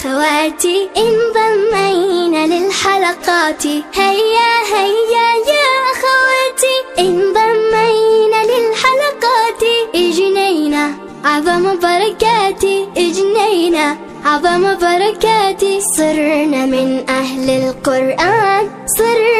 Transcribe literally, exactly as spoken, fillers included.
أخواتي انضمينا للحلقات، هيا هيا يا أخواتي انضمينا للحلقات، اجنينا أعظم بركاتي، اجنينا أعظم بركاتي، صرنا من أهل القرآن، صرنا